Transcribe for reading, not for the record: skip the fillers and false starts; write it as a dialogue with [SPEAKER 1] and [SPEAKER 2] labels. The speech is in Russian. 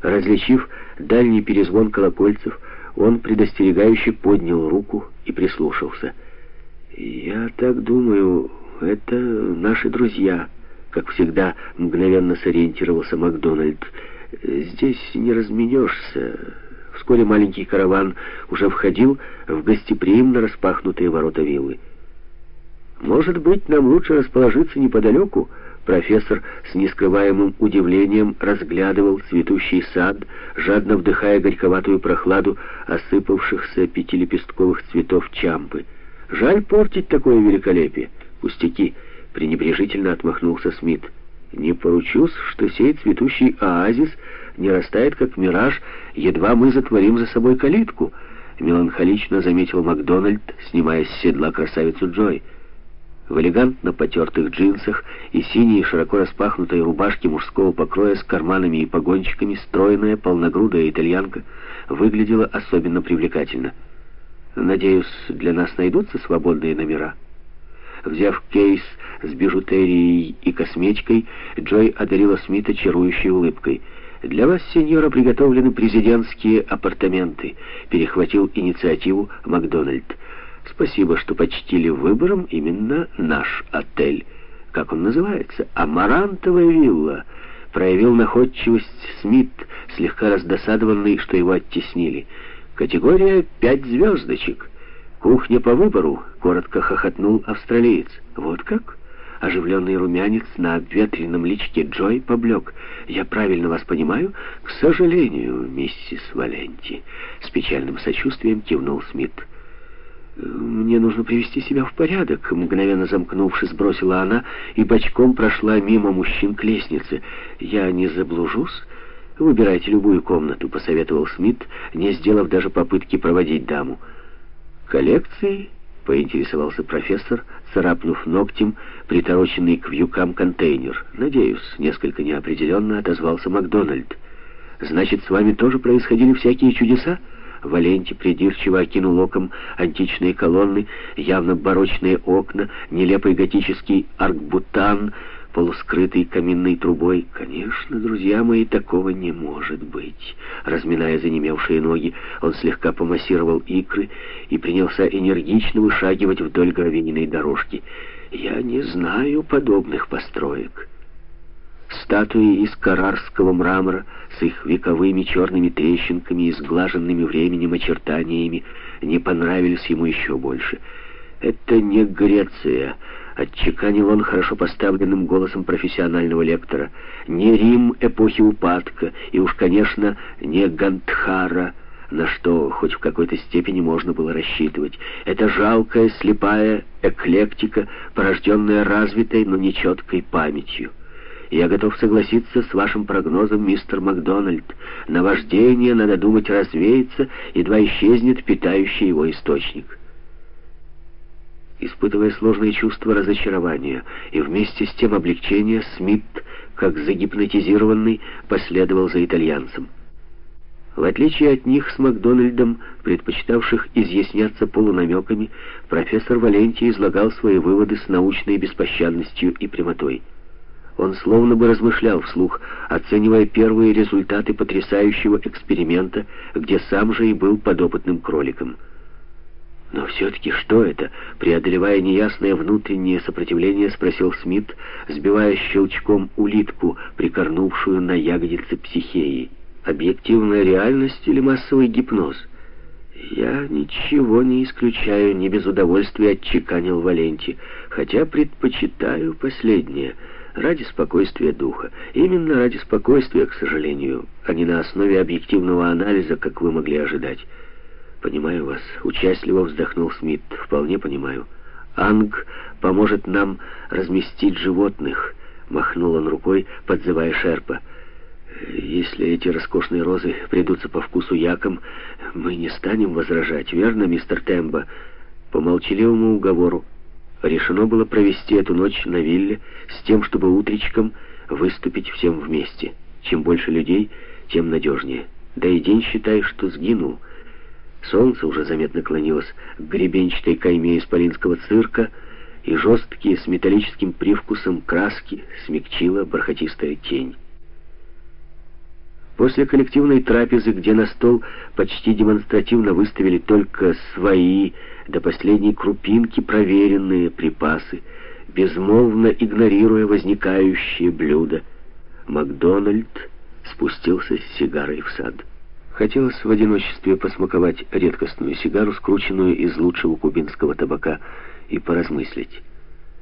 [SPEAKER 1] Различив дальний перезвон колокольцев, он предостерегающе поднял руку и прислушался. «Я так думаю, это наши друзья», — как всегда мгновенно сориентировался Макдональд. «Здесь не разменешься». Вскоре маленький караван уже входил в гостеприимно распахнутые ворота виллы. «Может быть, нам лучше расположиться неподалеку?» Профессор с нескрываемым удивлением разглядывал цветущий сад, жадно вдыхая горьковатую прохладу осыпавшихся пятилепестковых цветов чампы. «Жаль портить такое великолепие». «Пустяки», — пренебрежительно отмахнулся Смит. «Не поручусь, что сей цветущий оазис не растает, как мираж, едва мы затворим за собой калитку», — меланхолично заметил Макдональд, снимая с седла красавицу Джой. В элегантно потертых джинсах и синей широко распахнутой рубашке мужского покроя с карманами и погончиками стройная, полногрудая итальянка выглядела особенно привлекательно. «Надеюсь, для нас найдутся свободные номера?» Взяв кейс с бижутерией и косметикой, Джой одарила Смита чарующей улыбкой. «Для вас, сеньора, приготовлены президентские апартаменты», — перехватил инициативу Макдональд. «Спасибо, что почтили выбором именно наш отель. Как он называется? Амарантовая вилла», — проявил находчивость Смит, слегка раздосадованный, что его оттеснили. «Категория 5 звездочек. Кухня по выбору», — коротко хохотнул австралиец. «Вот как?» Оживленный румянец на обветренном личике Джой поблек. «Я правильно вас понимаю?» «К сожалению, миссис Валенти», — с печальным сочувствием кивнул Смит. «Мне нужно привести себя в порядок», — мгновенно замкнувшись, бросила она и бочком прошла мимо мужчин к лестнице. «Я не заблужусь?» «Выбирайте любую комнату», — посоветовал Смит, не сделав даже попытки проводить даму. «Коллекции?» — поинтересовался профессор, царапнув ногтем притороченный к вьюкам контейнер. «Надеюсь», — несколько неопределенно отозвался Макдональд. «Значит, с вами тоже происходили всякие чудеса?» Валенти придирчиво окинул оком античные колонны, явно барочные окна, нелепый готический аркбутан, полускрытый каминной трубой. «Конечно, друзья мои, такого не может быть». Разминая занемевшие ноги, он слегка помассировал икры и принялся энергично вышагивать вдоль гравийной дорожки. «Я не знаю подобных построек». Статуи из каррарского мрамора с их вековыми черными трещинками и сглаженными временем очертаниями не понравились ему еще больше. «Это не Греция», — отчеканил он хорошо поставленным голосом профессионального лектора, «не Рим эпохи упадка, и уж, конечно, не Гандхара, на что хоть в какой-то степени можно было рассчитывать. Это жалкая, слепая эклектика, порожденная развитой, но нечеткой памятью. Я готов согласиться с вашим прогнозом, мистер Макдональд. Наваждение, надо думать, развеется, едва исчезнет питающий его источник». Испытывая сложные чувства разочарования и вместе с тем облегчения, Смит, как загипнотизированный, последовал за итальянцем. В отличие от них с Макдональдом, предпочитавших изъясняться полунамеками, профессор Валенти излагал свои выводы с научной беспощадностью и прямотой. Он словно бы размышлял вслух, оценивая первые результаты потрясающего эксперимента, где сам же и был подопытным кроликом. «Но все-таки что это?» — преодолевая неясное внутреннее сопротивление, спросил Смит, сбивая щелчком улитку, прикорнувшую на ягодице психеи. «Объективная реальность или массовый гипноз?» «Я ничего не исключаю, не без удовольствия отчеканил Валенти, хотя предпочитаю последнее». Ради спокойствия духа. Именно ради спокойствия, к сожалению, а не на основе объективного анализа, как вы могли ожидать. «Понимаю вас», — участливо вздохнул Смит. «Вполне понимаю. Анг поможет нам разместить животных», — махнул он рукой, подзывая Шерпа. «Если эти роскошные розы придутся по вкусу якам, мы не станем возражать, верно, мистер Тембо?» По молчаливому уговору решено было провести эту ночь на вилле с тем, чтобы утречком выступить всем вместе. Чем больше людей, тем надежнее. Да и день, считай, что сгинул. Солнце уже заметно клонилось к гребенчатой кайме исполинского цирка, и жесткие с металлическим привкусом краски смягчила бархатистая тень. После коллективной трапезы, где на стол почти демонстративно выставили только свои, до последней крупинки проверенные припасы, безмолвно игнорируя возникающие блюда, Макдональд спустился с сигарой в сад. Хотелось в одиночестве посмаковать редкостную сигару, скрученную из лучшего кубинского табака, и поразмыслить.